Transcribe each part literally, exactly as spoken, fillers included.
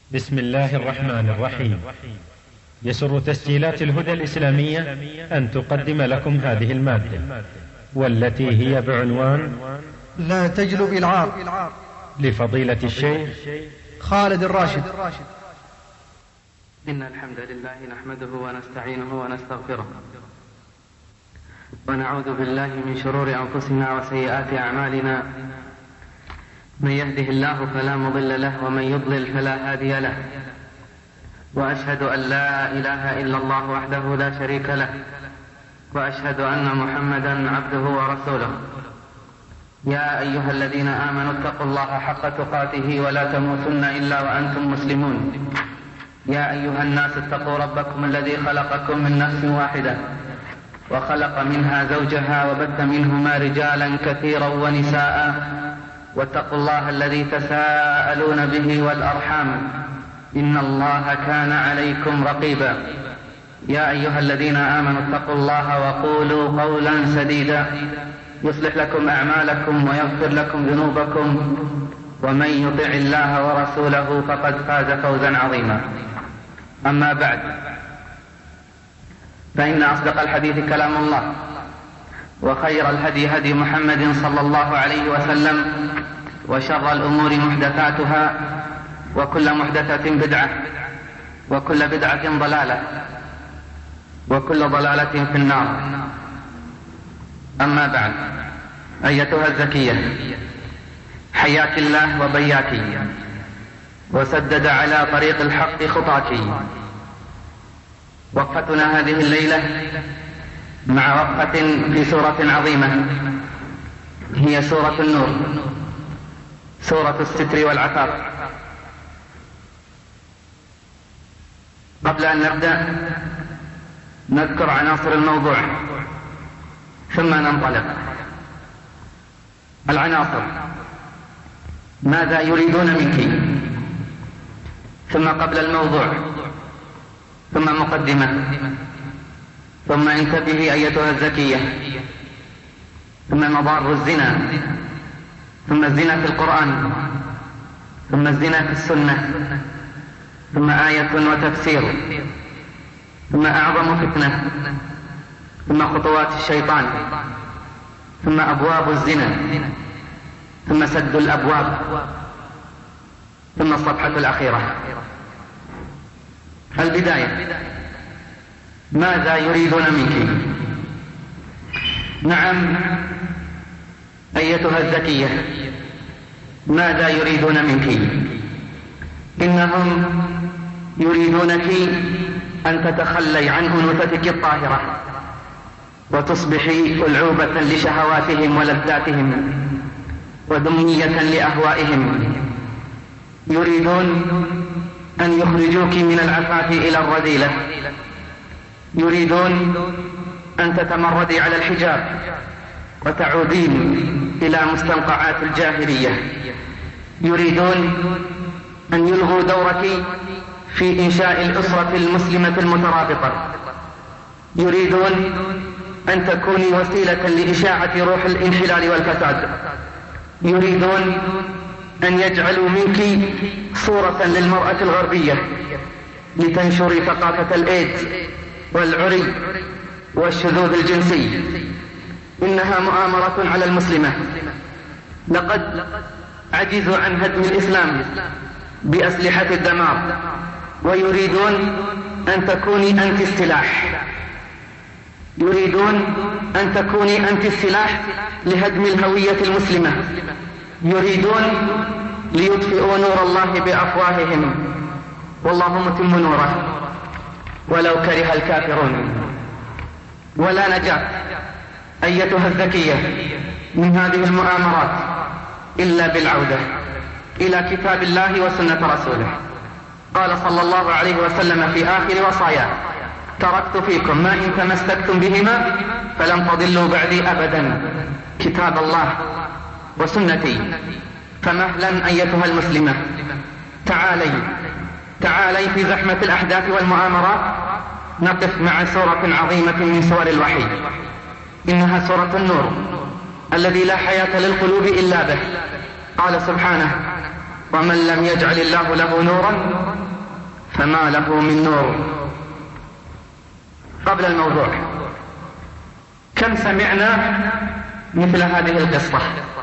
بسم الله الرحمن الرحيم. يسر تسجيلات الهدى الإسلامية أن تقدم لكم هذه المادة والتي هي بعنوان لا تجلب العار لفضيلة الشيخ خالد الراشد. إن الحمد لله نحمده ونستعينه ونستغفره ونعوذ بالله من شرور أنفسنا وسيئات أعمالنا. من يهده الله فلا مضل له ومن يضلل فلا هادي له، وأشهد أن لا إله إلا الله وحده لا شريك له، وأشهد أن محمدا عبده ورسوله. يا أيها الذين آمنوا اتقوا الله حق تقاته ولا تموتن إلا وأنتم مسلمون. يا أيها الناس اتقوا ربكم الذي خلقكم من نفس واحدة وخلق منها زوجها وبث منهما رجالا كثيرا ونساء، واتقوا الله الذي تساءلون به والأرحام إن الله كان عليكم رقيبا. يا أيها الذين آمنوا اتقوا الله وقولوا قولا سديدا يصلح لكم أعمالكم ويغفر لكم ذنوبكم، ومن يطع الله ورسوله فقد فاز فوزا عظيما. أما بعد، فإن أصدق الحديث كلام الله، وخير الهدي هدي محمد صلى الله عليه وسلم، وشر الأمور محدثاتها، وكل محدثة بدعة، وكل بدعة ضلالة، وكل ضلالة في النار. أما بعد، أيتها الزكية، حياك الله وبياك وسدد على طريق الحق خطاك. وقفتنا هذه الليلة مع وقفة في سورة عظيمة، هي سورة النور، سورة الستر والعفاف. قبل أن نبدأ نذكر عناصر الموضوع ثم ننطلق. العناصر: ماذا يريدون منك، ثم قبل الموضوع، ثم مقدمة، ثم انتبهي أيتها الزكية، ثم مضار الزنا، ثم الزنا في القرآن، ثم الزنا في السنة، ثم آية وتفسير، ثم أعظم فتنة، ثم خطوات الشيطان، ثم أبواب الزنا، ثم سد الأبواب، ثم الصفحة الأخيرة. البداية: ماذا يريدون منك؟ نعم أيتها الزكية، ماذا يريدون منك؟ إنهم يريدونك أن تتخلي عن أنوثتك الطاهرة وتصبحي ألعوبة لشهواتهم ولذاتهم ودمية لأهوائهم. يريدون أن يخرجوك من العفاف إلى الرذيلة. يريدون أن تتمردي على الحجاب وتعودين إلى مستنقعات الجاهلية. يريدون أن يلغوا دورك في إنشاء الأسرة المسلمة المترابطة. يريدون أن تكوني وسيلة لإشاعة روح الانحلال والفساد. يريدون أن يجعلوا منك صورة للمرأة الغربية لتنشري ثقافة الإيدز والعري والشذوذ الجنسي. إنها مؤامرة على المسلمة. لقد عجزوا عن هدم الإسلام بأسلحة الدمار، ويريدون أن تكوني أنت السلاح. يريدون أن تكوني أنت السلاح لهدم الهوية المسلمة. يريدون ليطفئوا نور الله بأفواههم، والله متم نوره ولو كره الكافرون. ولا نجاة أيتها الزكية من هذه المؤامرات إلا بالعودة إلى كتاب الله وسنة رسوله. قال صلى الله عليه وسلم في آخر وصاياه: تركت فيكم ما إن تمسكتم بهما فلن تضلوا بعدي أبدا، كتاب الله وسنتي. فمهلا أيتها المسلمة، تعالي تعالي في زحمة الأحداث والمؤامرات نقف مع سورة عظيمة من سور الوحي. إنها سورة النور الذي لا حياة للقلوب إلا به. قال سبحانه: ومن لم يجعل الله له نورا فما له من نور. قبل الموضوع، كم سمعنا مثل هذه القصة؟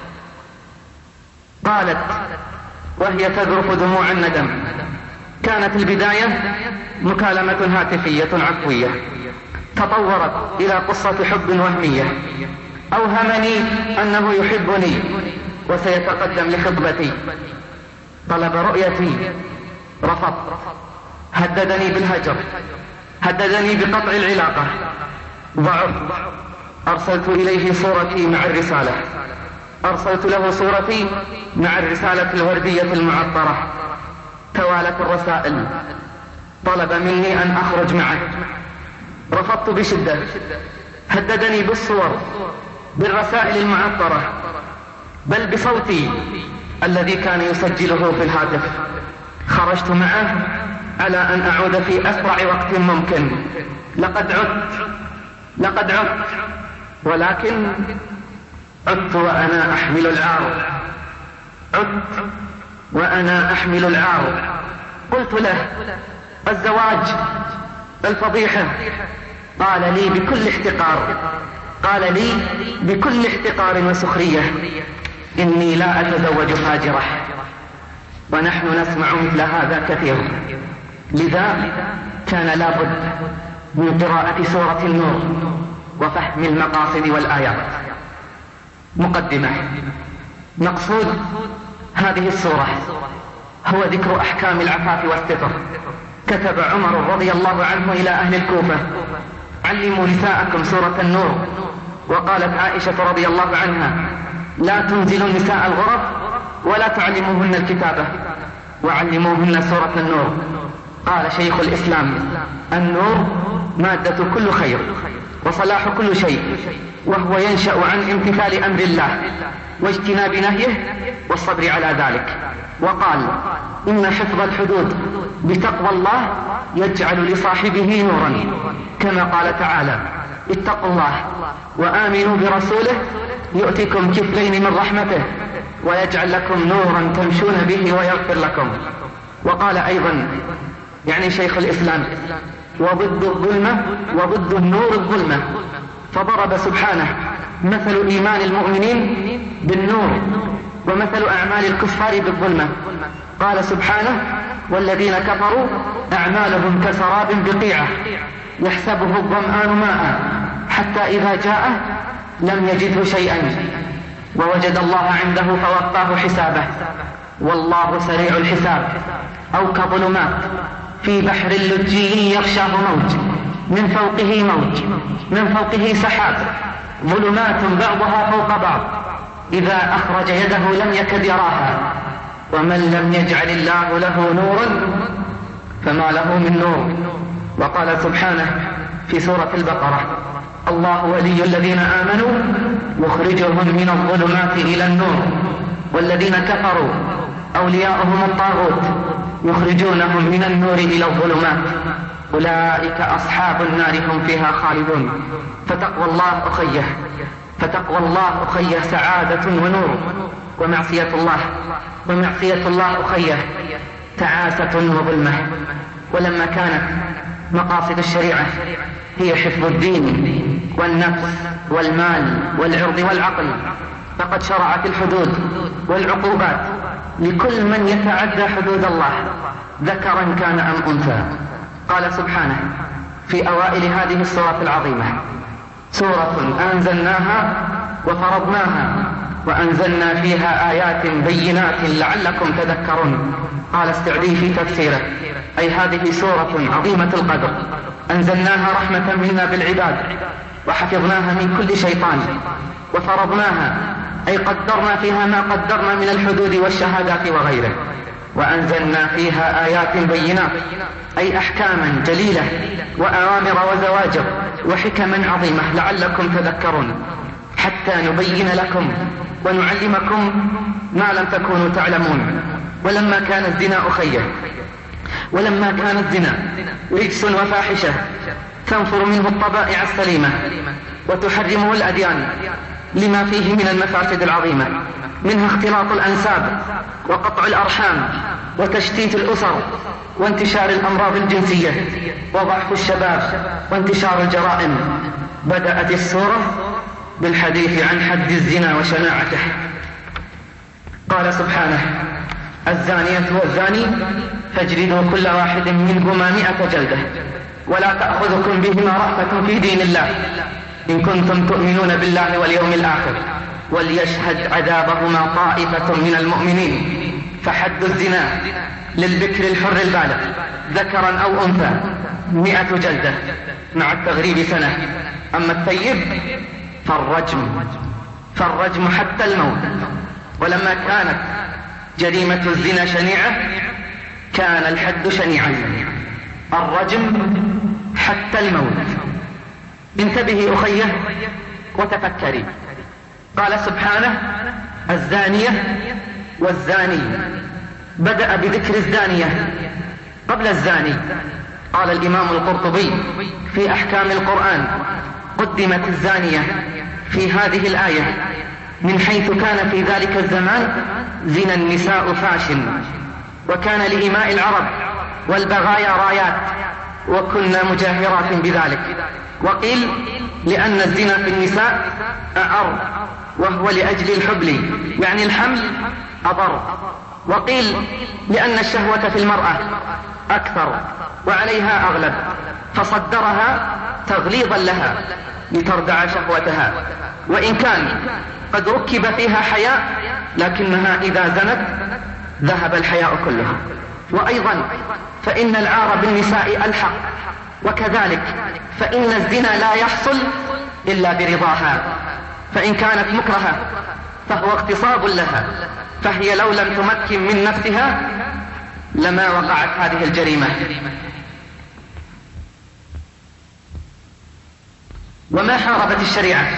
قالت وهي تذرف دموع الندم: كانت البداية مكالمة هاتفية عفوية، تطورت إلى قصة حب وهمية. أوهمني أنه يحبني وسيتقدم لخطبتي، طلب رؤيتي، رفضت، هددني بالهجر، هددني بقطع العلاقة، ضعف، أرسلت إليه صورتي مع الرسالة، أرسلت له صورتي مع الرسالة الوردية المعطرة، توالت الرسائل، طلب مني أن أخرج معه، رفضت بشدة، هددني بالصور، بالرسائل المعطرة، بل بصوتي الذي كان يسجله في الهاتف. خرجت معه على أن أعود في أسرع وقت ممكن. لقد عدت لقد عدت ولكن عدت وأنا أحمل العار، عدت وأنا أحمل العار. قلت له: الزواج، الفضيحة. قال لي بكل احتقار قال لي بكل احتقار وسخرية: إني لا أتزوج فاجرة. ونحن نسمع مثل هذا كثيرا، لذا كان لابد من قراءة سورة النور وفهم المقاصد والآيات. مقدمة. مقصود هذه السورة هو ذكر أحكام العفاف والستر. كتب عمر رضي الله عنه إلى أهل الكوفة: علموا نساءكم سورة النور. وقالت عائشة رضي الله عنها: لا تنزلوا النساء الغرف ولا تعلموهن الكتابة وعلموهن سورة النور. قال شيخ الإسلام: النور مادة كل خير وصلاح كل شيء، وهو ينشأ عن امتثال أمر الله واجتناب نهيه والصبر على ذلك. وقال: إن حفظ الحدود بتقوى الله يجعل لصاحبه نورا، كما قال تعالى: اتقوا الله وآمنوا برسوله يؤتكم كفلين من رحمته ويجعل لكم نورا تمشون به ويغفر لكم. وقال أيضا، يعني شيخ الإسلام: وضد الظلمة وضد النور الظلمة. فضرب سبحانه مثل إيمان المؤمنين بالنور ومثل أعمال الكفار بالظلمة. قال سبحانه: والذين كفروا أعمالهم كسراب بقيعة يحسبه الظمآن ماء حتى إذا جاءه لم يجده شيئا ووجد الله عنده فوقاه حسابه والله سريع الحساب. أو كظلمات في بحر لجي يغشاه موج من فوقه موج من فوقه سحاب، ظلمات بعضها فوق بعض إذا أخرج يده لم يكد يراها. ومن لم يجعل الله له نورا فما له من نور. وقال سبحانه في سورة البقرة: الله ولي الذين آمنوا يخرجهم من الظلمات إلى النور والذين كفروا أولياؤهم الطاغوت يخرجونهم من النور إلى الظلمات أولئك أصحاب النار هم فيها خالدون. فتقوى الله أخيه فتقوى الله أخيه سعادة ونور، ومعصية الله ومعصية الله أخيه تعاسة وظلمة. ولما كانت مقاصد الشريعة هي حفظ الدين والنفس والمال والعرض والعقل، فقد شرعت الحدود والعقوبات لكل من يتعدى حدود الله ذكرا كان أم أنثى. قال سبحانه في أوائل هذه السورة العظيمة: سورة أنزلناها وفرضناها وأنزلنا فيها آيات بينات لعلكم تذكرون. قال السعدي في تفسيره: أي هذه سورة عظيمة القدر أنزلناها رحمة منا بالعباد وحفظناها من كل شيطان، وفرضناها أي قدرنا فيها ما قدرنا من الحدود والشهادات وغيره، وأنزلنا فيها آيات بينات أي أحكاما جليلة وأوامر وزواجر وحكما عظيمة لعلكم تذكرون، حتى نبين لكم ونعلمكم ما لم تكونوا تعلمون. ولما كان الزنا أخيه ولما كان الزنا رجس وفاحشة تنفر منه الطبائع السليمة وتحرمه الأديان، لما فيه من المفاسد العظيمة، منها اختلاط الأنساب وقطع الأرحام وتشتيت الأسر وانتشار الأمراض الجنسية وضعف الشباب وانتشار الجرائم. بدأت السورة بالحديث عن حد الزنا وشناعته. قال سبحانه: الزانية والزاني فاجلدوا كل واحد منهما مئة جلدة ولا تأخذكم بهما رأفة في دين الله إن كنتم تؤمنون بالله واليوم الآخر وليشهد عذابهما طائفة من المؤمنين. فحد الزنا للبكر الحر البالغ ذكرا أو أنثى مئة جلدة مع التغريب سنة. أما الثيب فالرجم فالرجم حتى الموت. ولما كانت جريمة الزنا شنيعة كان الحد شنيعا، الرجم حتى الموت. انتبهي أخيه وتفكري. قال سبحانه: الزانية والزاني، بدأ بذكر الزانية قبل الزاني. قال الإمام القرطبي في أحكام القرآن: قدمت الزانية في هذه الآية من حيث كان في ذلك الزمان زنا النساء فاش، وكان لإماء العرب والبغايا رايات، وكنا مجاهرات بذلك. وقيل لأن الزنا في النساء أعر، وهو لأجل الحبل يعني الحمل أضر. وقيل لأن الشهوة في المرأة أكثر وعليها أغلب، فصدرها تغليظا لها لتردع شهوتها، وإن كان قد ركب فيها حياء لكنها إذا زنت ذهب الحياء كله. وأيضا فإن العار بالنساء ألحق، وكذلك فإن الزنا لا يحصل إلا برضاها، فإن كانت مكرهة فهو اغتصاب لها، فهي لو لم تمكن من نفسها لما وقعت هذه الجريمة. وما حاربت الشريعة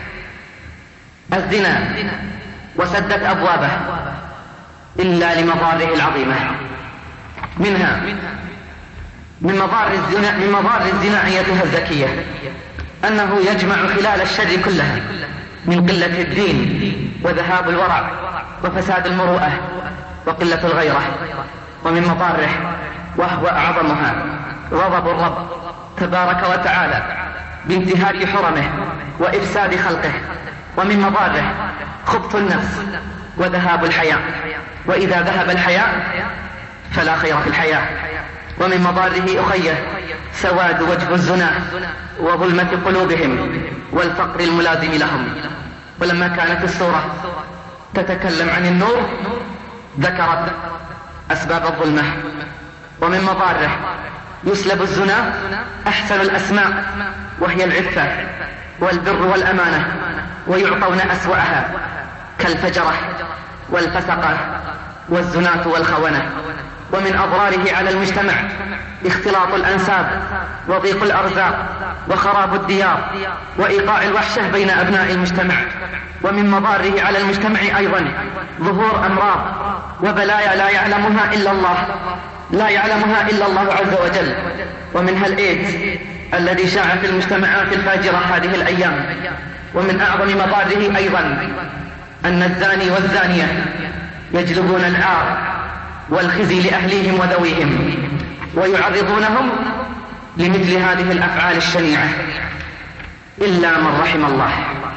الزنا وسدت أبوابه إلا لمضاره العظيمة. منها من مضار الزنا من مضار الزنا أيتها الزكية أنه يجمع خلال الشر كلها من قلة الدين وذهاب الورع وفساد المروءة وقلة الغيرة. ومن مضاره وهو أعظمها غضب الرب تبارك وتعالى بانتهاك حرمه وإفساد خلقه. ومن مضاره خبث النفس وذهاب الحياء، وإذا ذهب الحياء فلا خير في الحياة. ومن مضاره أخيه سواد وجه الزنا وظلمة قلوبهم والفقر الملازم لهم. ولما كانت السورة تتكلم عن النور ذكرت أسباب الظلمة. ومن مضاره يسلب الزنا أحسن الأسماء وهي العفة والبر والأمانة، ويعطون أسوأها كالفجرة والفسقة والزناة والخونة. ومن أضراره على المجتمع اختلاط الأنساب وضيق الأرزاق وخراب الديار وإيقاع الوحشة بين أبناء المجتمع. ومن مضاره على المجتمع أيضا ظهور أمراض وبلايا لا يعلمها إلا الله لا يعلمها إلا الله عز وجل، ومنها الإيدز الذي شاع في المجتمعات الفاجرة هذه الأيام. ومن أعظم مضاره أيضا أن الزاني والزانية يجلبون العار والخزي لأهليهم وذويهم ويعرضونهم لمثل هذه الأفعال الشنيعة إلا من رحم الله.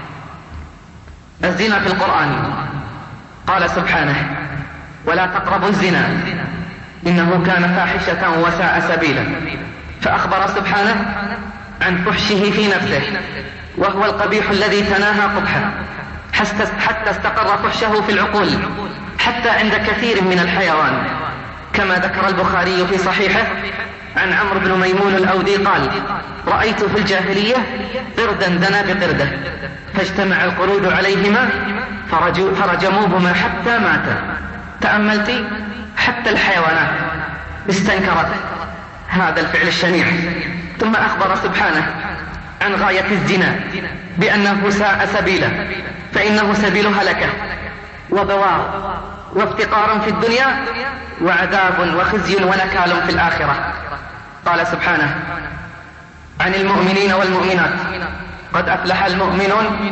الزنا في القرآن قال سبحانه: ولا تقربوا الزنا إنه كان فاحشة وساء سبيلا. فأخبر سبحانه عن فحشه في نفسه، وهو القبيح الذي تناهى قبحه حتى استقر فحشه في العقول حتى عند كثير من الحيوان، كما ذكر البخاري في صحيحه عن عمرو بن ميمون الأودي قال: رأيت في الجاهلية قردا دنا بقرده فاجتمع القرود عليهما فرجموهما حتى ماتا. تأملت حتى الحيوانات استنكرت هذا الفعل الشنيع. ثم أخبر سبحانه عن غاية الزنا بأنه ساء سبيلا، فإنه سبيل هلكة وبوار وافتقار في الدنيا وعذاب وخزي ونكال في الآخرة. قال سبحانه عن المؤمنين والمؤمنات: قد أفلح المؤمنون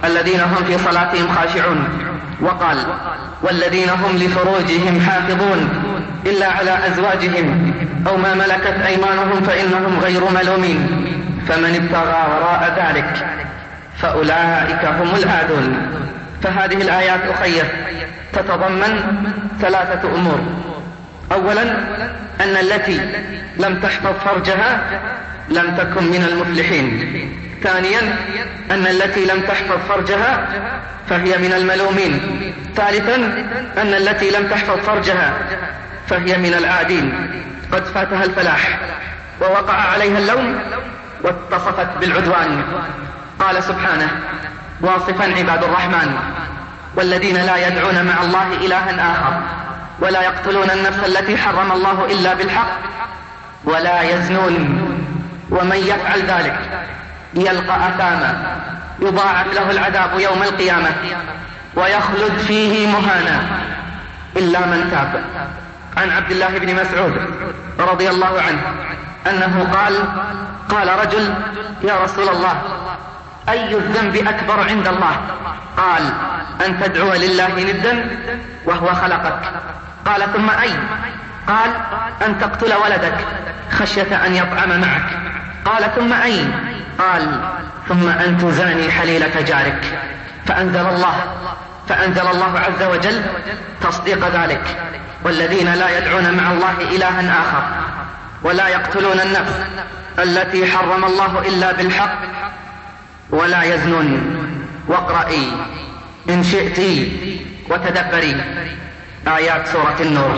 الذين هم في صلاتهم خاشعون. وقال والذين هم لفروجهم حافظون إلا على أزواجهم أو ما ملكت أيمانهم فإنهم غير ملومين فمن ابتغى وراء ذلك فأولئك هم العادون. فهذه الآيات أخية تتضمن ثلاثة أمور. أولا أن التي لم تحفظ فرجها لم تكن من المفلحين. ثانيا أن التي لم تحفظ فرجها فهي من الملومين. ثالثا أن التي لم تحفظ فرجها فهي من العادين قد فاتها الفلاح ووقع عليها اللوم واتصفت بالعدوان. قال سبحانه واصفا عباد الرحمن والذين لا يدعون مع الله إلها آخر ولا يقتلون النفس التي حرم الله إلا بالحق ولا يزنون ومن يفعل ذلك يلقى أثاما يضاعف له العذاب يوم القيامة ويخلد فيه مهانا إلا من تاب. عن عبد الله بن مسعود رضي الله عنه أنه قال قال رجل يا رسول الله أي الذنب أكبر عند الله؟ قال أن تدعو لله ندا وهو خلقك. قال ثم أي؟ قال أن تقتل ولدك خشية أن يطعم معك. قال ثم أي؟ قال ثم أن تزاني حليلة جارك. فأنزل الله فأنزل الله عز وجل تصديق ذلك والذين لا يدعون مع الله إلها آخر ولا يقتلون النفس التي حرم الله إلا بالحق ولا يزنون. واقرأي إن شئت وتدبري آيات سورة النور.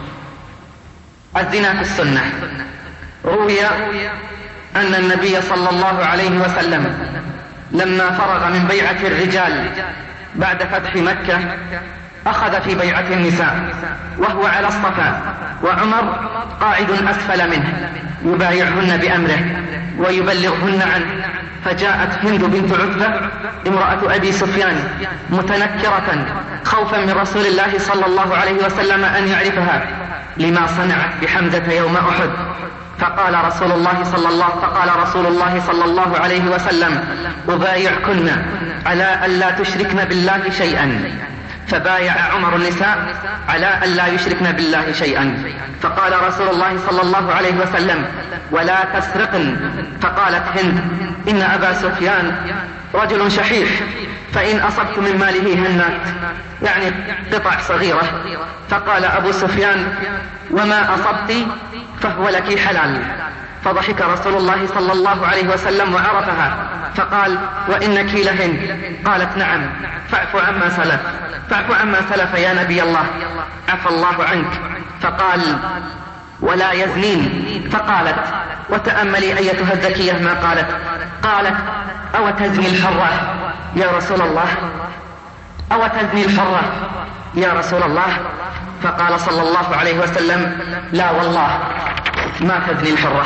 الزنا في السنة. روي أن النبي صلى الله عليه وسلم لما فرغ من بيعة الرجال بعد فتح مكة أخذ في بيعة النساء وهو على الصفا وعمر قاعد أسفل منه يبايعهن بأمره ويبلغهن عنه. فجاءت هند بنت عتبة امرأة أبي سفيان متنكرة خوفا من رسول الله صلى الله عليه وسلم أن يعرفها لما صنعت بحمزة يوم أحد. فقال رسول الله صلى الله فقال رسول الله صلى الله عليه وسلم أبايعكن على ألا تشركن بالله شيئا. فبايع عمر النساء على ألا يشركن بالله شيئا. فقال رسول الله صلى الله عليه وسلم ولا تسرقن. فقالت هند إن أبا سفيان رجل شحيح فإن أصبت من ماله هنات يعني قطع صغيرة. فقال أبو سفيان وما أصبت فهو لك حلال. فضحك رسول الله صلى الله عليه وسلم وعرفها فقال وإنك لهند. قالت نعم فاعف عما سلف فاعف عما سلف يا نبي الله عفى الله عنك. فقال ولا يزنين. فقالت وتأملي أيتها الذكية ما قالت. قالت أو تزني الحرة يا رسول الله أو تزني الحرة يا رسول الله. فقال صلى الله عليه وسلم لا والله ما تزني الحرة.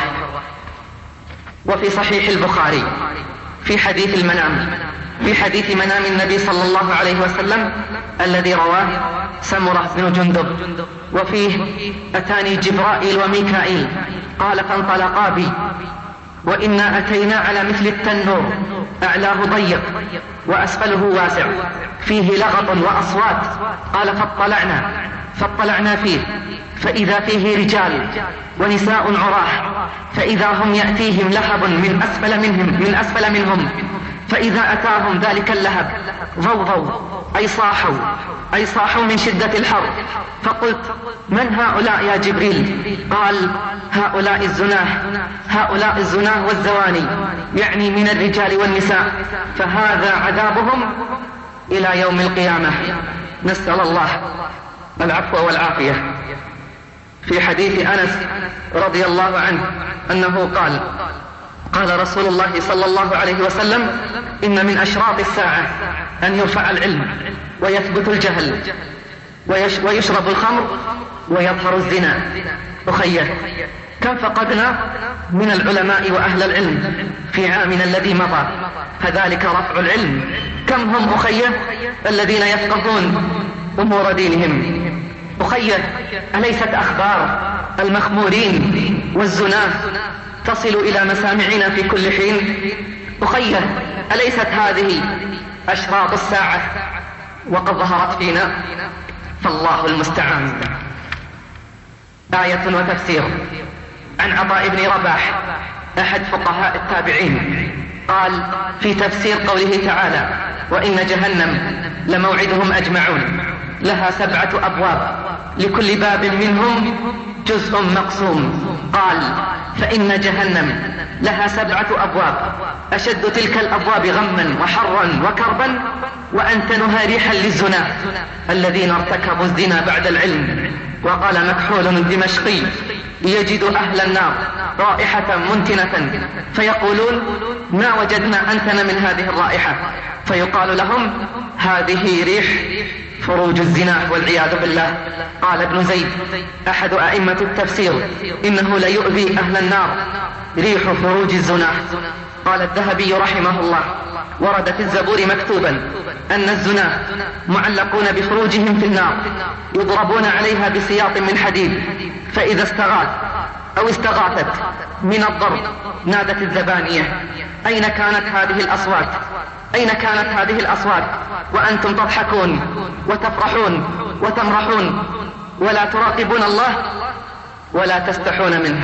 وفي صحيح البخاري في حديث المنام في حديث منام النبي صلى الله عليه وسلم الذي رواه سمرة بن جندب وفيه أتاني جبرائيل وميكائيل قال فانطلقا بي وإنا أتينا على مثل التنور أعلاه ضيق وأسفله واسع فيه لغط وأصوات. قال فاطلعنا فاطلعنا فيه فإذا فيه رجال ونساء عراه فإذا هم يأتيهم لهب من أسفل منهم من أسفل منهم فإذا أتاهم ذلك اللهب ضوضوا أي صاحوا أي صاحوا من شدة الحر. فقلت من هؤلاء يا جبريل؟ قال هؤلاء الزناه هؤلاء الزناه والزواني يعني من الرجال والنساء فهذا عذابهم إلى يوم القيامة. نسأل الله العفو والعافية. في حديث أنس رضي الله عنه أنه قال قال رسول الله صلى الله عليه وسلم إن من أشراط الساعة أن يرفع العلم ويثبت الجهل ويش ويشرب الخمر ويظهر الزنا. أخيه كم فقدنا من العلماء وأهل العلم في عامنا الذي مضى فذلك رفع العلم. كم هم أخيه الذين يفقهون أمور دينهم. أخيه أليست أخبار المخمورين والزناه تصل إلى مسامعنا في كل حين؟ أخيه أليست هذه أشراط الساعة وقد ظهرت فينا، فالله المستعان. آية وتفسير. عن عطاء بن رباح أحد فقهاء التابعين قال في تفسير قوله تعالى: وإن جهنم لموعدهم أجمعون لها سبعة أبواب لكل باب منهم جزء مقسوم، قال: فإن جهنم لها سبعة أبواب أشد تلك الأبواب غما وحرا وكربا وأنتنها ريحا للزنا الذين ارتكبوا الزنا بعد العلم. وقال مكحول الدمشقي: يجد أهل النار رائحة منتنة فيقولون: ما وجدنا أنتن من هذه الرائحة، فيقال لهم: هذه ريح فروج الزنا والعياذ بالله. قال ابن زيد أحد أئمة التفسير: إنه ليؤذي أهل النار ريح فروج الزنا. قال الذهبي رحمه الله: ورد في الزبور مكتوبا أن الزنا معلقون بفروجهم في النار يضربون عليها بسياط من حديد، فإذا استغاث أو استغاثت من الضرب نادت الزبانية: أين كانت هذه الأصوات؟ أين كانت هذه الأصوات وأنتم تضحكون وتفرحون وتمرحون ولا تراقبون الله ولا تستحون منه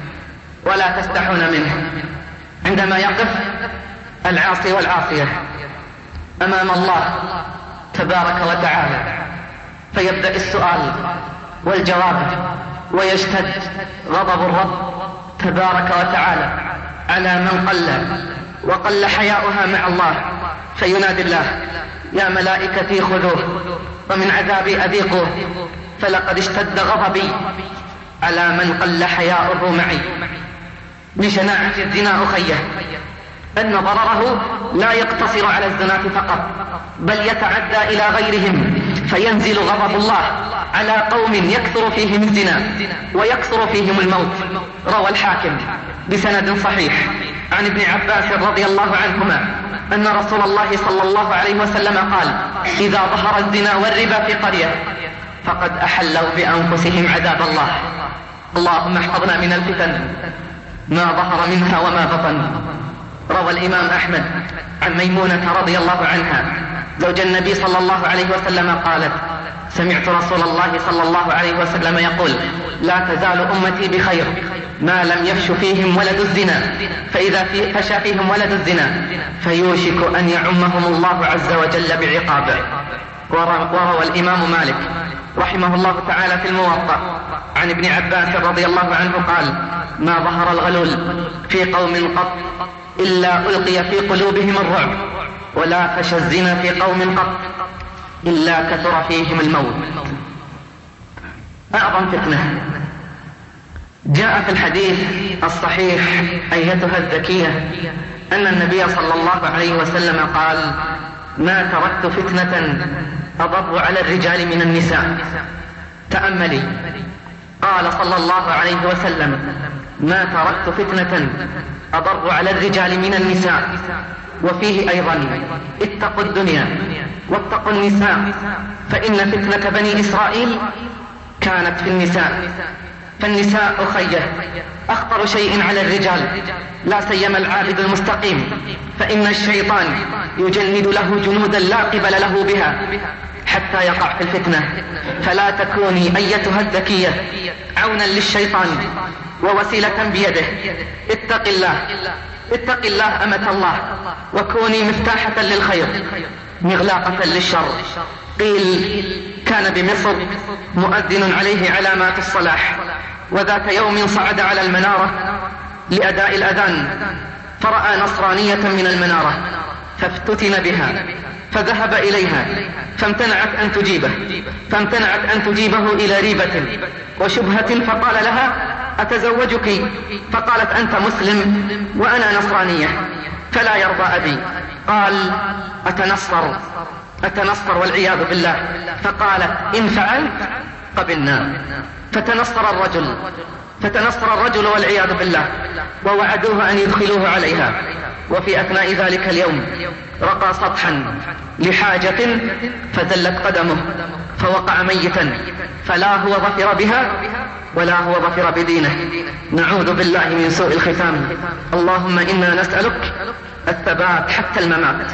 ولا تستحون منه. عندما يقف العاصي والعاصية أمام الله تبارك وتعالى فيبدأ السؤال والجواب ويشتد غضب الرب تبارك وتعالى على من قل وقل حياؤها مع الله، فينادي الله: يا ملائكتي خذوه ومن عذابي أذيقوه، فلقد اشتد غضبي على من قل حياؤه معي. من شناعة الزنا أخيه أن ضرره لا يقتصر على الزنا فقط، بل يتعدى إلى غيرهم، فينزل غضب الله على قوم يكثر فيهم الزنا ويكثر فيهم الموت. روى الحاكم بسند صحيح عن ابن عباس رضي الله عنهما أن رسول الله صلى الله عليه وسلم قال: إذا ظهر الزنا والربا في قرية فقد أحلوا بأنفسهم عذاب الله. اللهم احفظنا من الفتن ما ظهر منها وما بطن. روى الإمام أحمد عن ميمونة رضي الله عنها زوج النبي صلى الله عليه وسلم قالت: سمعت رسول الله صلى الله عليه وسلم يقول: لا تزال أمتي بخير ما لم يفش فيهم ولد الزنا، فإذا فشى فيهم ولد الزنا فيوشك أن يعمهم الله عز وجل بعقابه. وروى الإمام مالك رحمه الله تعالى في الموطأ عن ابن عباس رضي الله عنه قال: ما ظهر الغلول في قوم قط إلا ألقي في قلوبهم الرعب، ولا فشى الزنا في قوم قط إلا كثر فيهم الموت. أعظم فتنة جاء في الحديث الصحيح أيتها الذكية أن النبي صلى الله عليه وسلم قال: ما تركت فتنة أضر على الرجال من النساء. تأملي، قال صلى الله عليه وسلم: ما تركت فتنة أضر على الرجال من النساء. وفيه أيضا: اتقوا الدنيا واتقوا النساء، فإن فتنة بني إسرائيل كانت في النساء. فالنساء أخيه أخطر شيء على الرجال، لا سيما العابد المستقيم، فإن الشيطان يجند له جنودا لا قبل له بها حتى يقع في الفتنة. فلا تكوني أيتها الذكية عونا للشيطان ووسيلة بيده. اتق الله اتق الله أمة الله، وكوني مفتاحة للخير مغلاقة للشر. قيل: كان بمصر مؤذن عليه علامات الصلاح، وذات يوم صعد على المنارة لأداء الأذان فرأى نصرانية من المنارة فافتتن بها، فذهب إليها فامتنعت أن تجيبه فامتنعت أن تجيبه إلى ريبة وشبهة، فقال لها: أتزوجك؟ فقالت: أنت مسلم وأنا نصرانية، فلا يرضى أبي. قال: أتنصر أتنصر والعياذ بالله. فقالت: إن فعلت قبلنا. فتنصر الرجل فتنصر الرجل والعياذ بالله، ووعدوه أن يدخلوه عليها. وفي أثناء ذلك اليوم رقى سطحا لحاجة فزلت قدمه فوقع ميتا، فلا هو ظفر بها ولا هو ظفر بدينه. نعوذ بالله من سوء الختام. اللهم إنا نسألك الثبات حتى الممات،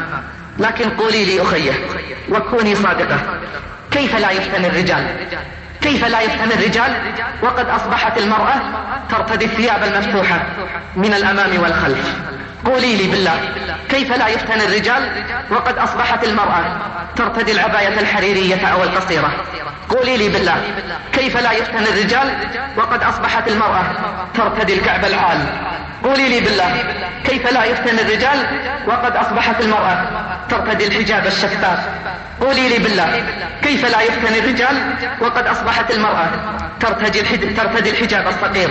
لكن قولي لي أخيه وكوني صادقة، كيف لا يفتن الرجال؟ كيف لا يفتن الرجال وقد أصبحت المرأة ترتدي الثياب المفتوحة من الأمام والخلف؟ قولي لي بالله، كيف لا يفتن الرجال وقد أصبحت المرأة ترتدي العباية الحريرية أو القصيرة؟ قولي لي بالله، كيف لا يفتن الرجال وقد أصبحت المرأة ترتدي الكعب العال؟ قولي لي بالله، كيف لا يفتن الرجال وقد أصبحت المرأة ترتدي الحجاب الشفاف؟ قولي لي بالله، كيف لا يفتن الرجال وقد أصبحت المرأة ترتدي الحجاب, ترتدي الحجاب الصغير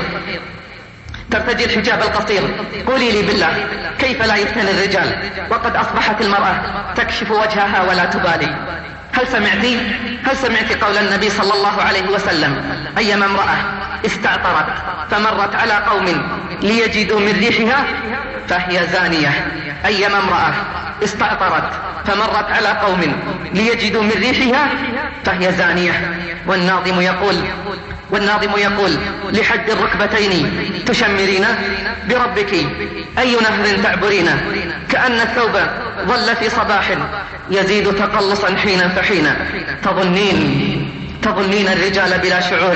ترتدي الحجاب القصير؟ قولي لي بالله، كيف لا يفتن الرجال وقد أصبحت المرأة تكشف وجهها ولا تبالي؟ هل سمعتي هل سمعت قول النبي صلى الله عليه وسلم: أيما امرأة استعطرت فمرت على قوم ليجدوا من ريحها فهي زانية؟ أيما امرأة استعطرت فمرت على قوم ليجدوا من ريحها فهي زانية. والناظم يقول والناظم يقول لحد الركبتين تشمرين بربك أي نهر تعبرين، كأن الثوب ظل في صباح يزيد تقلصا حينا فحينا، تظنين تظنين الرجال بلا شعور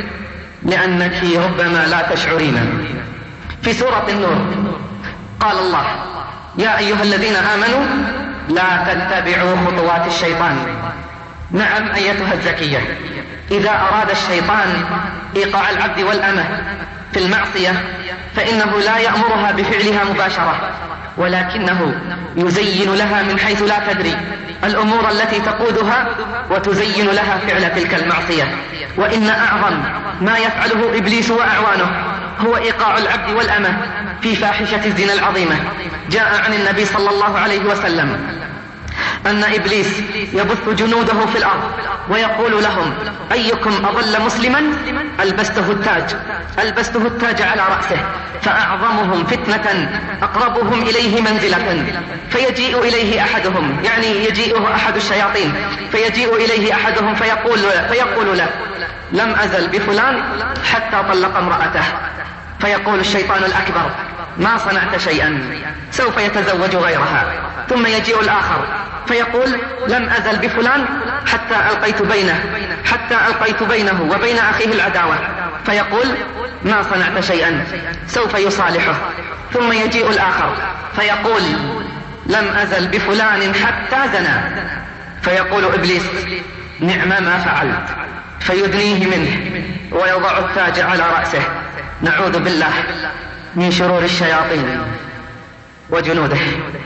لأنك ربما لا تشعرين. في سورة النور قال الله: يا أيها الذين آمنوا لا تتبعوا خطوات الشيطان. نعم أيتها الزكية، إذا أراد الشيطان إيقاع العبد والأمة في المعصية فإنه لا يأمرها بفعلها مباشرة، ولكنه يزين لها من حيث لا تدري الأمور التي تقودها وتزين لها فعل تلك المعصية. وإن أعظم ما يفعله إبليس وأعوانه هو إيقاع العبد والأمة في فاحشة الزنا العظيمة. جاء عن النبي صلى الله عليه وسلم أن إبليس يبث جنوده في الأرض ويقول لهم: أيكم أضل مسلما ألبسته التاج ألبسته التاج على رأسه، فأعظمهم فتنة أقربهم إليه منزلة. فيجيء إليه أحدهم، يعني يجيئه أحد الشياطين، فيجيء إليه أحدهم فيقول, فيقول له: لم أزل بفلان حتى طلق امرأته. فيقول الشيطان الأكبر: ما صنعت شيئا، سوف يتزوج غيرها. ثم يجيء الآخر فيقول: لم أزل بفلان حتى ألقيت بينه حتى ألقيت بينه وبين أخيه العداوة. فيقول: ما صنعت شيئا، سوف يصالحه. ثم يجيء الآخر فيقول: لم أزل بفلان حتى زنى. فيقول إبليس: نعم ما فعلت، فيدنيه منه ويضع التاج على رأسه. نعوذ بالله من شرور الشياطين وجنوده.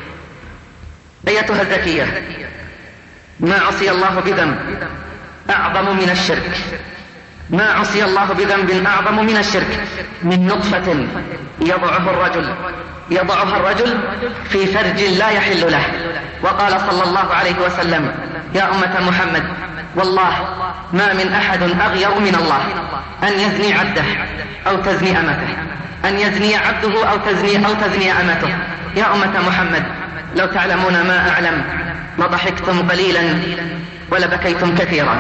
أيتها الذكية، ما عصي الله بذنب أعظم من الشرك ما عصي الله بذنب أعظم من الشرك من نطفة يضعه الرجل يضعها الرجل في فرج لا يحل له. وقال صلى الله عليه وسلم: يا أمة محمد، والله ما من أحد أغير من الله أن يزني عبده أو تزني أمته أن يزني عبده أو تزني, أو تزني أمته. يا أمة محمد، لو تعلمون ما أعلم لضحكتم قليلا ولبكيتم كثيرا.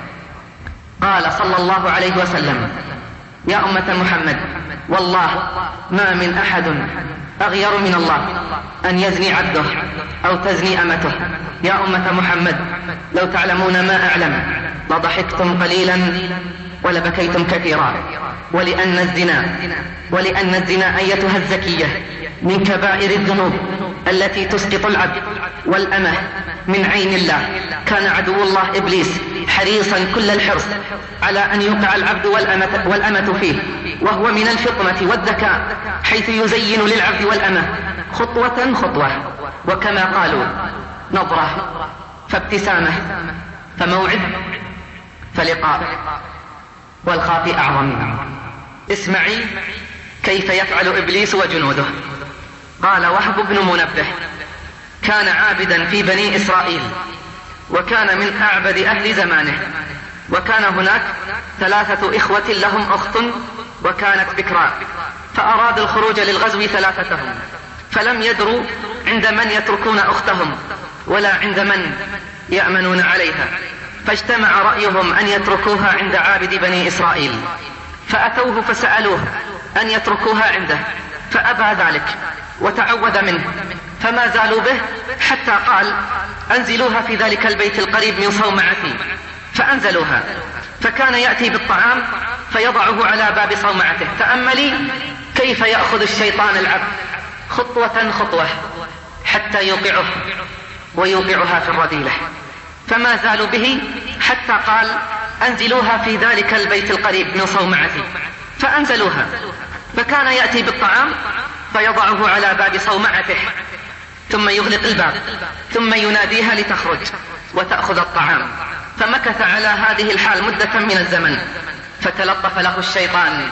قال صلى الله عليه وسلم: يا أمة محمد، والله ما من أحد أغير من الله أن يزني عبده أو تزني أمته. يا أمة محمد، لو تعلمون ما أعلم لضحكتم قليلا ولبكيتم كثيرا. ولأن الزنا ولأن الزنا أيتها الزكية من كبائر الذنوب التي تسقط العبد والأمة من عين الله. كان عدو الله إبليس حريصا كل الحرص على أن يقع العبد والأمة, والأمة فيه، وهو من الفطنة والذكاء، حيث يزين للعبد والأمة خطوة خطوة. وكما قالوا: نظرة فابتسامة فموعد فلقاء، والخاطئ أعظم. اسمعي كيف يفعل إبليس وجنوده. قال وهب بن منبه: كان عابدا في بني إسرائيل، وكان من أعبد أهل زمانه، وكان هناك ثلاثة إخوة لهم أخت وكانت بكرا، فأرادوا الخروج للغزو ثلاثتهم، فلم يدروا عند من يتركون أختهم ولا عند من يأمنون عليها، فاجتمع رأيهم أن يتركوها عند عابد بني إسرائيل، فأتوه فسألوه أن يتركوها عنده، فأبى ذلك وتعوذ منه، فما زالوا به حتى قال أنزلوها في ذلك البيت القريب من صومعتي، فأنزلوها. فكان يأتي بالطعام فيضعه على باب صومعته. تأملي كيف يأخذ الشيطان العبد خطوة خطوة حتى يوقعه ويوقعها في الرذيلة. فما زالوا به حتى قال أنزلوها في ذلك البيت القريب من صومعتي، فأنزلوها. فكان يأتي بالطعام فيضعه على باب صومعته، ثم يغلق الباب، ثم يناديها لتخرج وتأخذ الطعام. فمكث على هذه الحال مدة من الزمن، فتلطف له الشيطان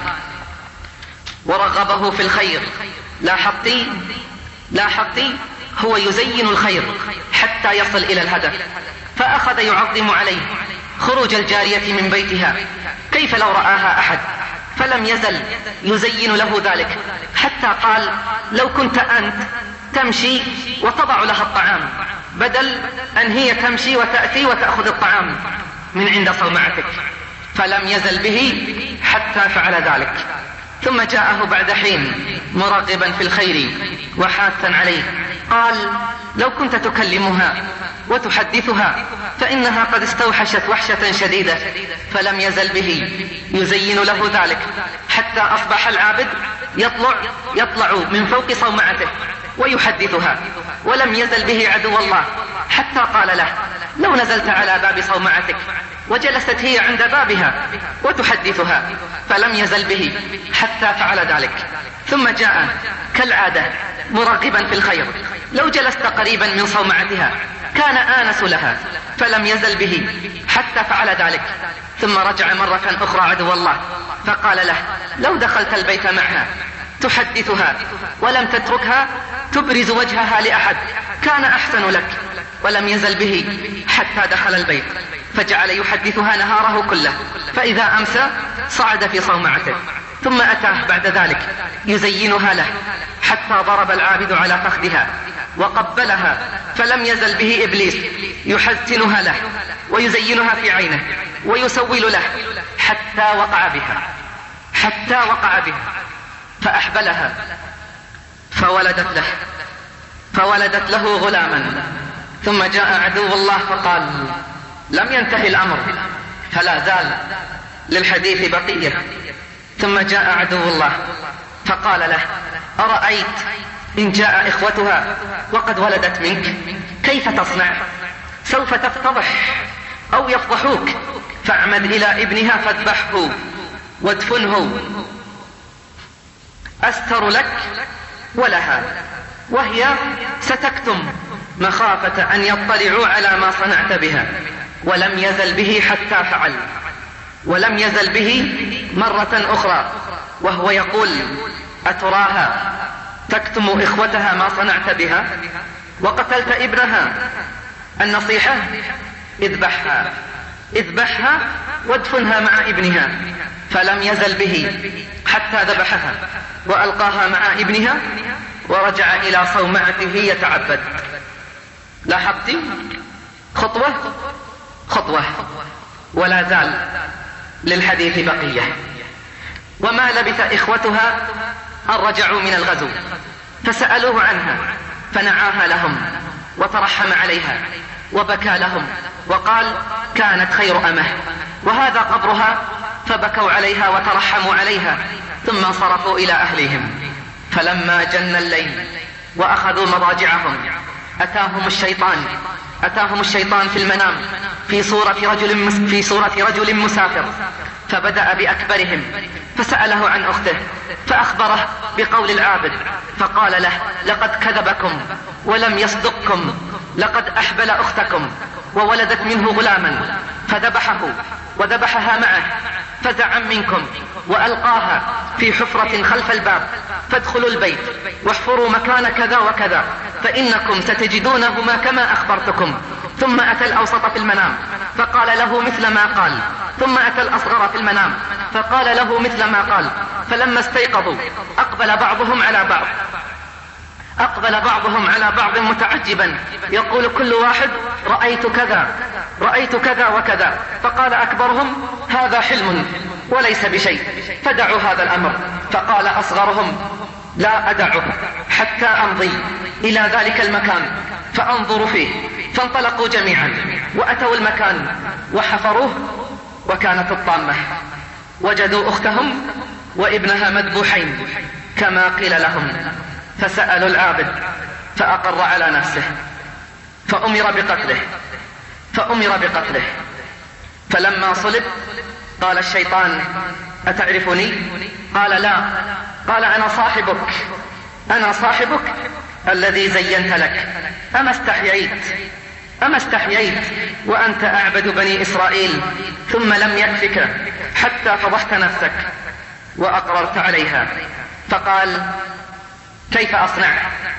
ورغبه في الخير. لاحظتي لاحظتي هو يزين الخير حتى يصل إلى الهدف. فأخذ يعظم عليه خروج الجارية من بيتها، كيف لو رآها أحد؟ فلم يزل يزين له ذلك حتى قال لو كنت أنت تمشي وتضع لها الطعام بدل أن هي تمشي وتأتي وتأخذ الطعام من عند صومعتك. فلم يزل به حتى فعل ذلك. ثم جاءه بعد حين مرغبا في الخير وحاثا عليه، قال لو كنت تكلمها وتحدثها فإنها قد استوحشت وحشة شديدة. فلم يزل به يزين له ذلك حتى أصبح العابد يطلع, يطلع من فوق صومعته ويحدثها. ولم يزل به عدو الله حتى قال له لو نزلت على باب صومعتك وجلست هي عند بابها وتحدثها. فلم يزل به حتى فعل ذلك. ثم جاء كالعادة مرغبا في الخير، لو جلست قريبا من صومعتها كان آنس لها. فلم يزل به حتى فعل ذلك. ثم رجع مرة أخرى عدو الله فقال له لو دخلت البيت معها تحدثها ولم تتركها تبرز وجهها لأحد كان أحسن لك. ولم يزل به حتى دخل البيت فجعل يحدثها نهاره كله، فإذا أمسى صعد في صومعته. ثم أتاه بعد ذلك يزينها له حتى ضرب العابد على فخذها وقبلها. فلم يزل به إبليس يحسنها له ويزينها في عينه ويسول له حتى وقع بها حتى وقع بها فأحبلها فولدت له فولدت له غلاما. ثم جاء عدو الله فقال لم ينتهي الأمر، فلا زال للحديث بقية. ثم جاء عدو الله فقال له أرأيت إن جاء إخوتها وقد ولدت منك كيف تصنع؟ سوف تفتضح أو يفضحوك، فاعمد إلى ابنها فاذبحه وادفنه أستر لك ولها، وهي ستكتم مخافة أن يطلعوا على ما صنعت بها. ولم يزل به حتى فعل. ولم يزل به مرة أخرى وهو يقول أتراها تكتم إخوتها ما صنعت بها وقتلت ابنها؟ النصيحة اذبحها اذبحها وادفنها مع ابنها. فلم يزل به حتى ذبحها وألقاها مع ابنها ورجع إلى صومعته يتعبد. لاحظتي خطوة خطوة ولا زال للحديث بقية. وما لبث إخوتها أن رجعوا من الغزو فسألوه عنها فنعاها لهم وترحم عليها وبكى لهم وقال كانت خير أمه وهذا قبرها، فبكوا عليها وترحموا عليها ثم انصرفوا إلى أهلهم. فلما جن الليل وأخذوا مضاجعهم أتاهم الشيطان أتاهم الشيطان في المنام في صورة رجل مس في صورة رجل مسافر، فبدأ بأكبرهم فسأله عن أخته فأخبره بقول العابد فقال له لقد كذبكم ولم يصدقكم، لقد أحبل أختكم وولدت منه غلاما فذبحه وذبحها معه، فزعم منكم وألقاها في حفرة خلف الباب، فادخلوا البيت واحفروا مكان كذا وكذا فإنكم ستجدونهما كما أخبرتكم. ثم أتى الأوسط في المنام فقال له مثل ما قال، ثم أتى الأصغر في المنام فقال له مثل ما قال. فلما استيقظوا أقبل بعضهم على بعض أقبل بعضهم على بعض متعجبا يقول كل واحد رأيت كذا رأيت كذا وكذا. فقال أكبرهم هذا حلم وليس بشيء فدعوا هذا الأمر. فقال أصغرهم لا أدعه حتى أمضي إلى ذلك المكان فأنظر فيه. فانطلقوا جميعا وأتوا المكان وحفروه، وكانت الطامة وجدوا أختهم وابنها مذبوحين كما قيل لهم، فسألوا العابد فأقر على نفسه فأمر بقتله فأمر بقتله فلما صلب قال الشيطان: أتعرفني؟ قال: لا. قال: أنا صاحبك أنا صاحبك الذي زينت لك. أما استحييت أما استحييت وأنت أعبد بني إسرائيل، ثم لم يكفك حتى فضحت نفسك وأقررت عليها. فقال: كيف أصنع؟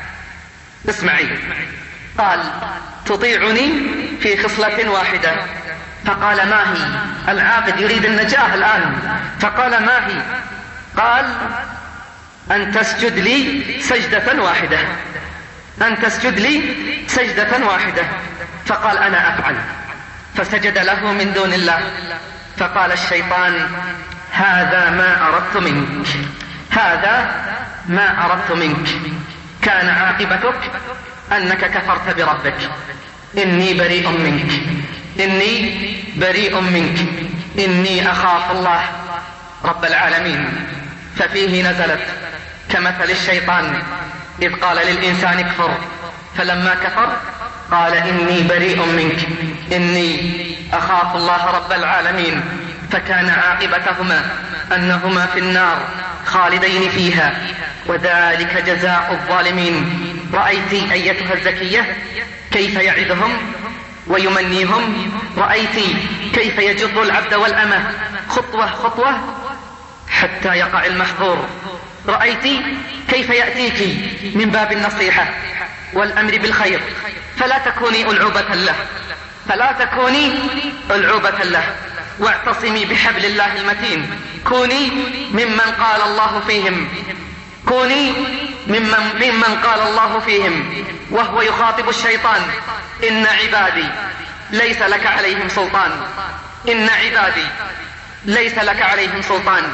اسمعي. قال: تطيعني في خصلة واحدة. فقال: ما هي؟ العابد يريد النجاة الآن. فقال: ما هي؟ قال: أن تسجد لي سجدة واحدة أن تسجد لي سجدة واحدة. فقال: أنا أفعل. فسجد له من دون الله. فقال الشيطان: هذا ما أردت منك هذا ما أردت منك كان عاقبتك أنك كفرت بربك. إني بريء منك إني بريء منك إني أخاف الله رب العالمين. ففيه نزلت كمثل الشيطان إذ قال للإنسان اكفر، فلما كفر قال: إني بريء منك إني أخاف الله رب العالمين. فكان عاقبتهما أنهما في النار خالدين فيها، وذلك جزاء الظالمين. رأيت أيتها الزكية كيف يعدهم ويمنيهم؟ رأيت كيف يجر العبد والأمة خطوة خطوة حتى يقع المحظور؟ رأيت كيف يأتيك من باب النصيحة والأمر بالخير، فلا تكوني ألعوبة له فلا تكوني ألعوبة له واعتصمي بحبل الله المتين. كوني ممن قال الله فيهم كوني ممن, ممن قال الله فيهم وهو يخاطب الشيطان: إن عبادي ليس لك عليهم سلطان إن عبادي ليس لك عليهم سلطان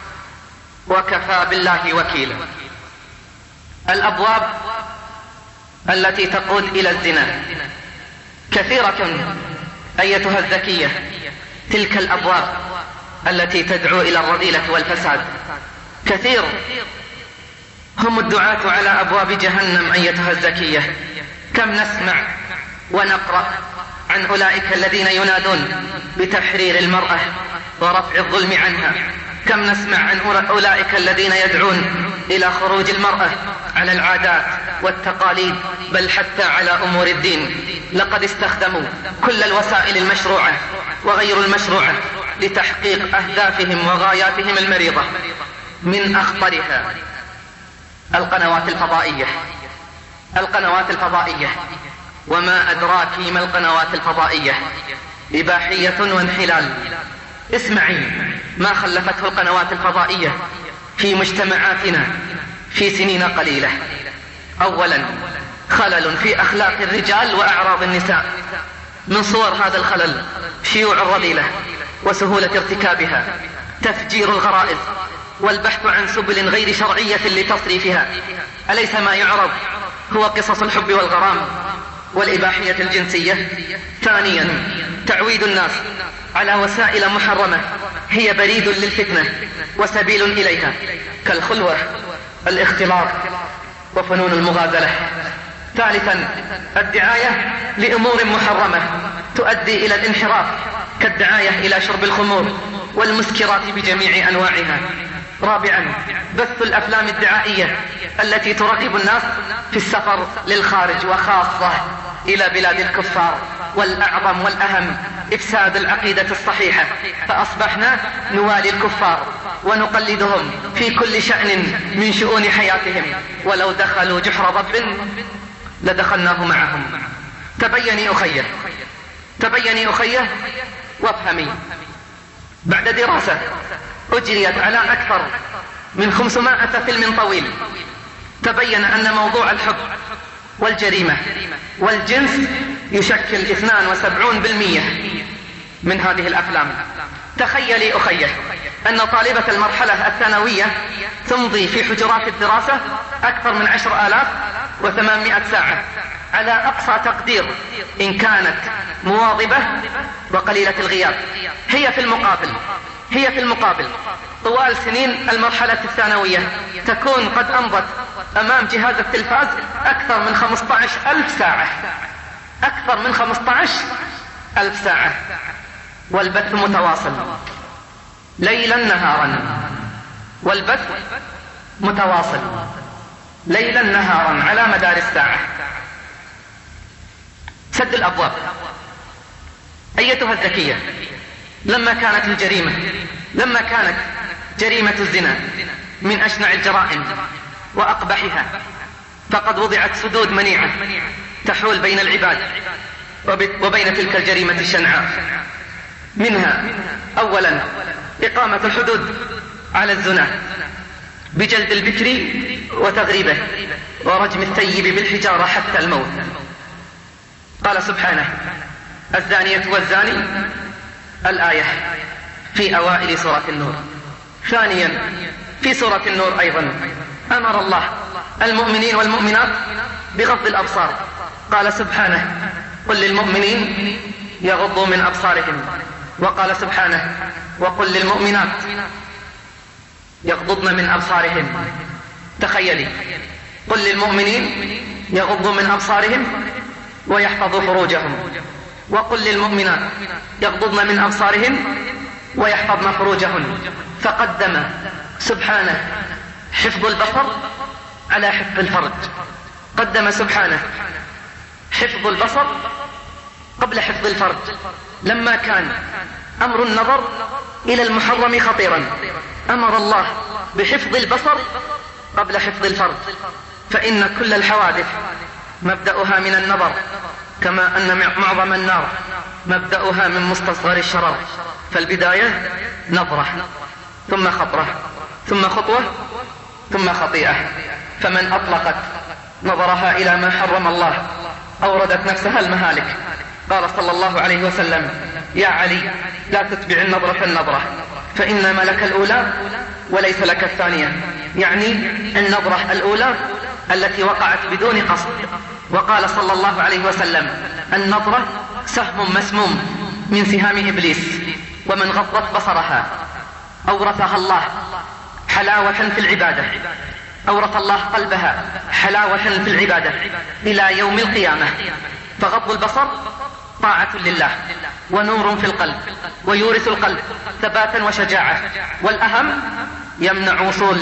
وكفى بالله وكيلا. الأبواب التي تقود إلى الزنا كثيرة أيتها الذكية، تلك الأبواب التي تدعو إلى الرذيلة والفساد. كثير هم الدعاة على أبواب جهنم أيتها الذكية. كم نسمع ونقرأ عن أولئك الذين ينادون بتحرير المرأة ورفع الظلم عنها. كم نسمع عن أولئك الذين يدعون إلى خروج المرأة على العادات والتقاليد، بل حتى على أمور الدين. لقد استخدموا كل الوسائل المشروعة وغير المشروعة لتحقيق أهدافهم وغاياتهم المريضة. من أخطرها القنوات الفضائية القنوات الفضائية وما أدراك ما القنوات الفضائية؟ إباحية وانحلال. اسمعي ما خلفته القنوات الفضائية في مجتمعاتنا في سنين قليلة. أولا، خلل في أخلاق الرجال وأعراض النساء. من صور هذا الخلل شيوع الرذيلة وسهولة ارتكابها، تفجير الغرائز والبحث عن سبل غير شرعية لتصريفها. أليس ما يعرض هو قصص الحب والغرام والإباحية الجنسية؟ ثانيا، تعويد الناس على وسائل محرمة هي بريد للفتنة وسبيل إليها، كالخلوة، الاختلاط، وفنون المغازلة. ثالثا، الدعاية لأمور محرمة تؤدي إلى الانحراف، كالدعاية إلى شرب الخمور والمسكرات بجميع أنواعها. رابعا، بث الأفلام الدعائية التي ترغب الناس في السفر للخارج وخاصة إلى بلاد الكفار. والأعظم والأهم إفساد العقيدة الصحيحة، فأصبحنا نوالي الكفار ونقلدهم في كل شأن من شؤون حياتهم، ولو دخلوا جحر ضب لدخلناه معهم. تبيني أخيه تبيني أخيه وافهمي. بعد دراسة أجريت على أكثر من خمسمائة فيلم طويل، تبين أن موضوع الحب والجريمة والجنس يشكل اثنين وسبعين بالمئة من هذه الأفلام. تخيلي أخيه أن طالبة المرحلة الثانوية تمضي في حجرات الدراسة أكثر من عشر آلاف وثمانمائة ساعة على أقصى تقدير إن كانت مواظبة وقليلة الغياب. هي في المقابل هي في المقابل طوال سنين المرحلة الثانوية تكون قد أمضت أمام جهاز التلفاز أكثر من خمسة عشر ألف ساعة أكثر من خمسة عشر ألف ساعة، والبث متواصل ليلا نهارا، والبث متواصل ليلا نهارا على مدار الساعة. سد الأبواب. أيتها الذكية، لما كانت الجريمة لما كانت جريمة الزنا من أشنع الجرائم وأقبحها، فقد وضعت سدود منيعة تحول بين العباد وبين تلك الجريمة الشنعاء. منها أولا إقامة الحدود على الزنا بجلد البكر وتغريبه ورجم الثيب بالحجارة حتى الموت. قال سبحانه: الزانية والزاني، الآية في أوائل سورة النور. ثانيا في سورة النور أيضا أمر الله المؤمنين والمؤمنات بغض الأبصار. قال سبحانه: قل للمؤمنين يغضوا من أبصارهم. وقال سبحانه: وقل للمؤمنات يغضضن من أبصارهم. تخيلي، قل للمؤمنين يغضوا من أبصارهم ويحفظوا فروجهم، وقل للمؤمنات يغضضن من أبصارهن ويحفظن فروجهن. فقدم سبحانه حفظ البصر على حفظ الفرج. قدم سبحانه حفظ البصر قبل حفظ الفرج، لما كان أمر النظر إلى المحرم خطيرا أمر الله بحفظ البصر قبل حفظ الفرج. فإن كل الحوادث مبدأها من النظر، كما أن معظم النار مبدأها من مستصغر الشرر. فالبداية نظرة، ثم خطرة، ثم خطوة، ثم خطيئة. فمن أطلقت نظرها إلى ما حرم الله أوردت نفسها المهالك. قال صلى الله عليه وسلم: يا علي، لا تتبع النظرة النظرة، فإنما لك الأولى وليس لك الثانية، يعني النظرة الأولى التي وقعت بدون قصد. وقال صلى الله عليه وسلم: النظرة سهم مسموم من سهام إبليس، ومن غضت بصرها أورثها الله حلاوة في العبادة أورث الله قلبها حلاوة في العبادة إلى يوم القيامة. فغض البصر طاعة لله ونور في القلب، ويورث القلب ثباتا وشجاعة، والأهم يمنع وصول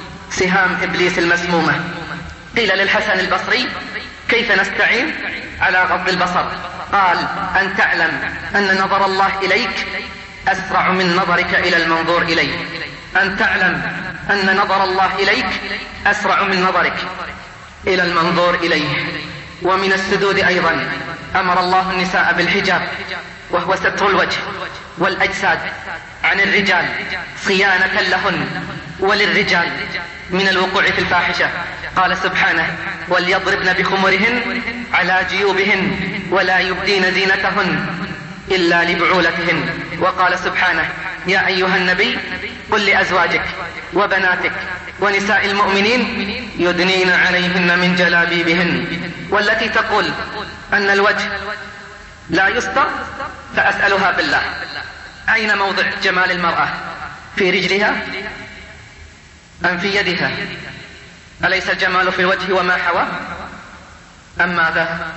سهام إبليس المسمومة. قيل للحسن البصري: كيف نستعين على غض البصر؟ قال: أن تعلم أن نظر الله إليك أسرع من نظرك إلى المنظور إليه. أن تعلم أن نظر الله إليك أسرع من نظرك إلى المنظور إليه. ومن السدود أيضا أمر الله النساء بالحجاب، وهو ستر الوجه والأجساد عن الرجال صيانة لهن وللرجال من الوقوع في الفاحشة. قال سبحانه: وليضربن بخمرهن على جيوبهن ولا يبدين زينتهن إلا لبعولتهن. وقال سبحانه: يا أيها النبي قل لأزواجك وبناتك ونساء المؤمنين يدنين عليهن من جلابيبهن. والتي تقول أن الوجه لا يستر فأسألها بالله: أين موضع جمال المرأة؟ في رجلها أم في يدها؟ أليس الجمال في الوجه وما حواه أم ماذا؟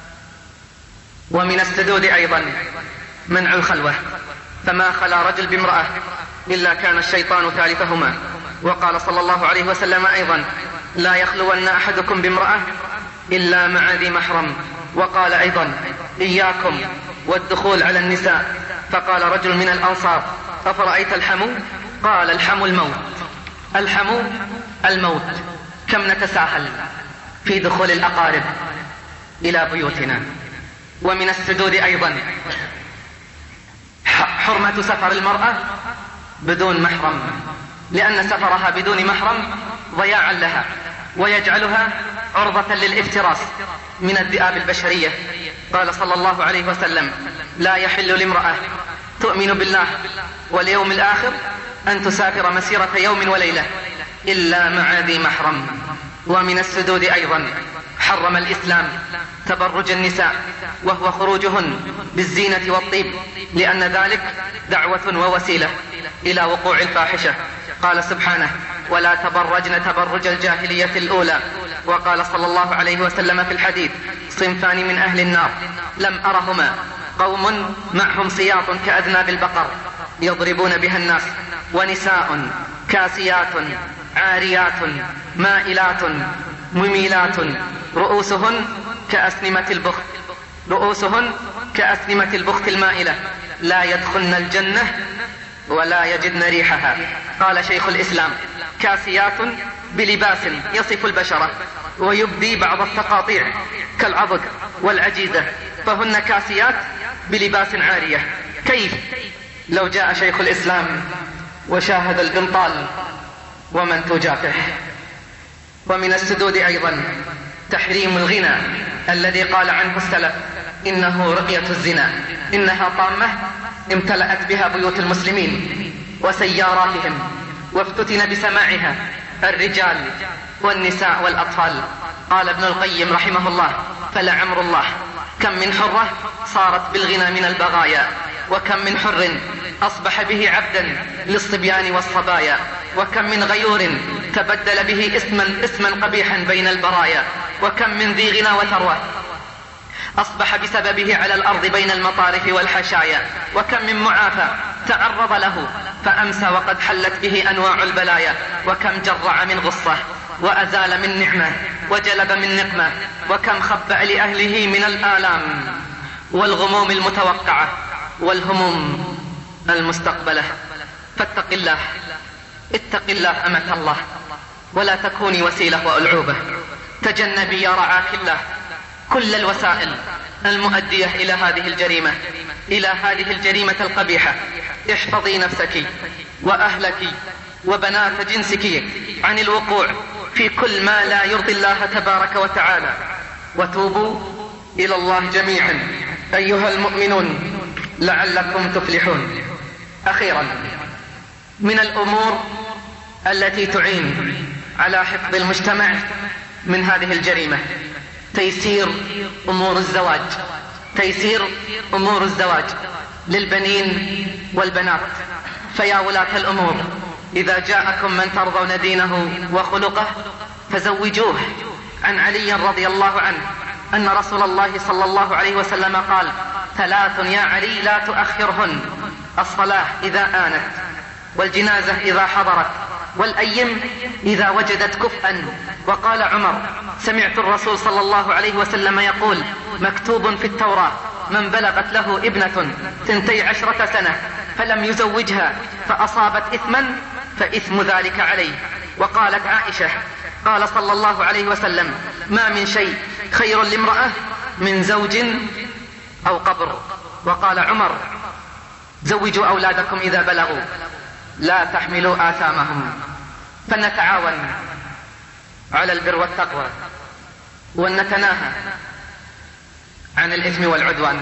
ومن السدود أيضا منع الخلوة، فما خلا رجل بامرأة إلا كان الشيطان ثالثهما. وقال صلى الله عليه وسلم أيضا: لا يخلون أحدكم بامرأة إلا مع ذي محرم. وقال أيضا: إياكم والدخول على النساء. فقال رجل من الأنصار: أفرأيت الحمو؟ قال: الحمو الموت. الحمو الموت. كم نتساهل في دخول الأقارب إلى بيوتنا. ومن السدود أيضا حرمة سفر المرأة بدون محرم، لأن سفرها بدون محرم ضياعا لها ويجعلها عرضة للافتراس من الذئاب البشرية. قال صلى الله عليه وسلم: لا يحل لامرأة تؤمن بالله واليوم الآخر أن تسافر مسيرة يوم وليلة إلا مع ذي محرم. ومن السدود أيضا حرم الإسلام تبرج النساء وهو خروجهن بالزينة والطيب، لأن ذلك دعوة ووسيلة إلى وقوع الفاحشة. قال سبحانه: ولا تبرجن تبرج الجاهلية الأولى. وقال صلى الله عليه وسلم في الحديث: صنفان من أهل النار لم أرهما، قوم معهم سياط كأذناب البقر يضربون بها الناس، ونساء كاسيات عاريات مائلات مميلات رؤوسهن كأسنمة البخت رؤوسهن كأسنمة البخت المائلة لا يدخلن الجنة ولا يجدن ريحها. قال شيخ الإسلام: كاسيات بلباس يصف البشرة ويبدي بعض التقاطيع كالعضد والعجيزة، فهن كاسيات بلباس عارية. كيف لو جاء شيخ الإسلام وشاهد البنطال ومن تجافح؟ ومن السدود أيضا تحريم الغنى الذي قال عنه السلف: إنه رقية الزنا، إنها طامة امتلأت بها بيوت المسلمين وسياراتهم، وافتتن بسماعها الرجال والنساء والأطفال. قال ابن القيم رحمه الله: فلعمر الله كم من حرة صارت بالغنى من البغايا، وكم من حر أصبح به عبدا للصبيان والصبايا، وكم من غيور تبدل به اسما, اسما قبيحا بين البرايا، وكم من ذي غنى وثروة أصبح بسببه على الأرض بين المطارف والحشايا، وكم من معافى تعرض له فأمسى وقد حلت به أنواع البلايا، وكم جرع من غصة وأزال من نعمة وجلب من نقمة، وكم خبأ لأهله من الآلام والغموم المتوقعة والهموم المستقبلة. فاتق الله، اتق الله أمة الله، ولا تكوني وسيلة وألعوبة. تجنبي يا رعاك الله كل الوسائل المؤدية إلى هذه الجريمة إلى هذه الجريمة القبيحة. احفظي نفسك وأهلك وبنات جنسك عن الوقوع في كل ما لا يرضي الله تبارك وتعالى، وتوبوا إلى الله جميعا أيها المؤمنون لعلكم تفلحون. أخيرا، من الأمور التي تعين على حفظ المجتمع من هذه الجريمة تيسير أمور الزواج تيسير أمور الزواج للبنين والبنات. فيا ولاة الأمور، إذا جاءكم من ترضون دينه وخلقه فزوجوه. عن علي رضي الله عنه أن رسول الله صلى الله عليه وسلم قال: ثلاث يا علي لا تؤخرهن: الصلاة إذا آنت، والجنازة إذا حضرت، والأيم إذا وجدت كفءا. وقال عمر: سمعت الرسول صلى الله عليه وسلم يقول: مكتوب في التوراة من بلغت له ابنة ثنتي عشرة سنة فلم يزوجها فأصابت إثما فإثم ذلك عليه. وقالت عائشة: قال صلى الله عليه وسلم: ما من شيء خير لامرأة من زوج أو قبر. وقال عمر: زوجوا أولادكم إذا بلغوا لا تحملوا آثامهم. فنتعاون على البر والتقوى، ونتناهى عن الإثم والعدوان.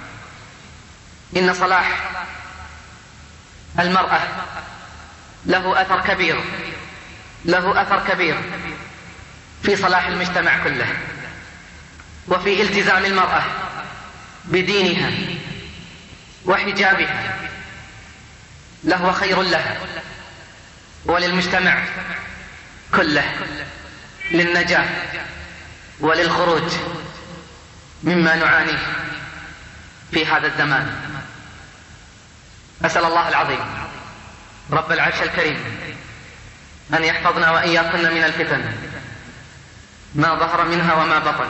إن صلاح المرأة له أثر كبير له أثر كبير في صلاح المجتمع كله، وفي التزام المرأة بدينها وحجابها لهو خير لها وللمجتمع كله للنجاة وللخروج مما نعانيه في هذا الزمان. أسأل الله العظيم رب العرش الكريم أن يحفظنا وإياكن من الفتن ما ظهر منها وما بطن.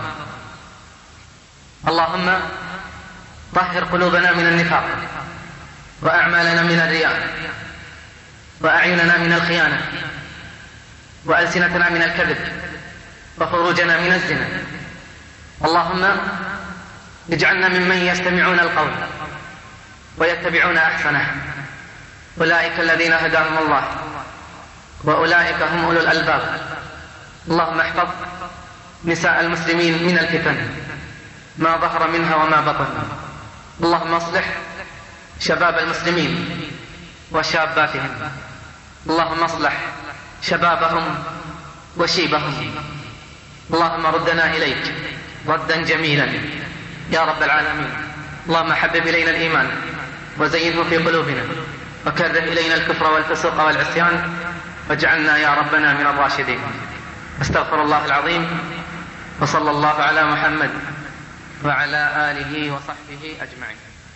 اللهم طهر قلوبنا من النفاق، وأعمالنا من الرياء، وأعيننا من الخيانة، وألسنتنا من الكذب، وخروجنا من الزنا. اللهم اجعلنا ممن يستمعون القول ويتبعون أحسنه. أولئك الذين هداهم الله وأولئك هم أولو الألباب. اللهم احفظ نساء المسلمين من الفتن ما ظهر منها وما بطن. اللهم اصلح شباب المسلمين وشاباتهم. اللهم اصلح شبابهم وشيبهم. اللهم ردنا إليك ردا جميلا يا رب العالمين. اللهم حبب إلينا الإيمان وزينه في قلوبنا وكره إلينا الكفر والفسوق والعصيان واجعلنا يا ربنا من الراشدين. استغفر الله العظيم، وصلى الله على محمد وعلى آله وصحبه أجمعين.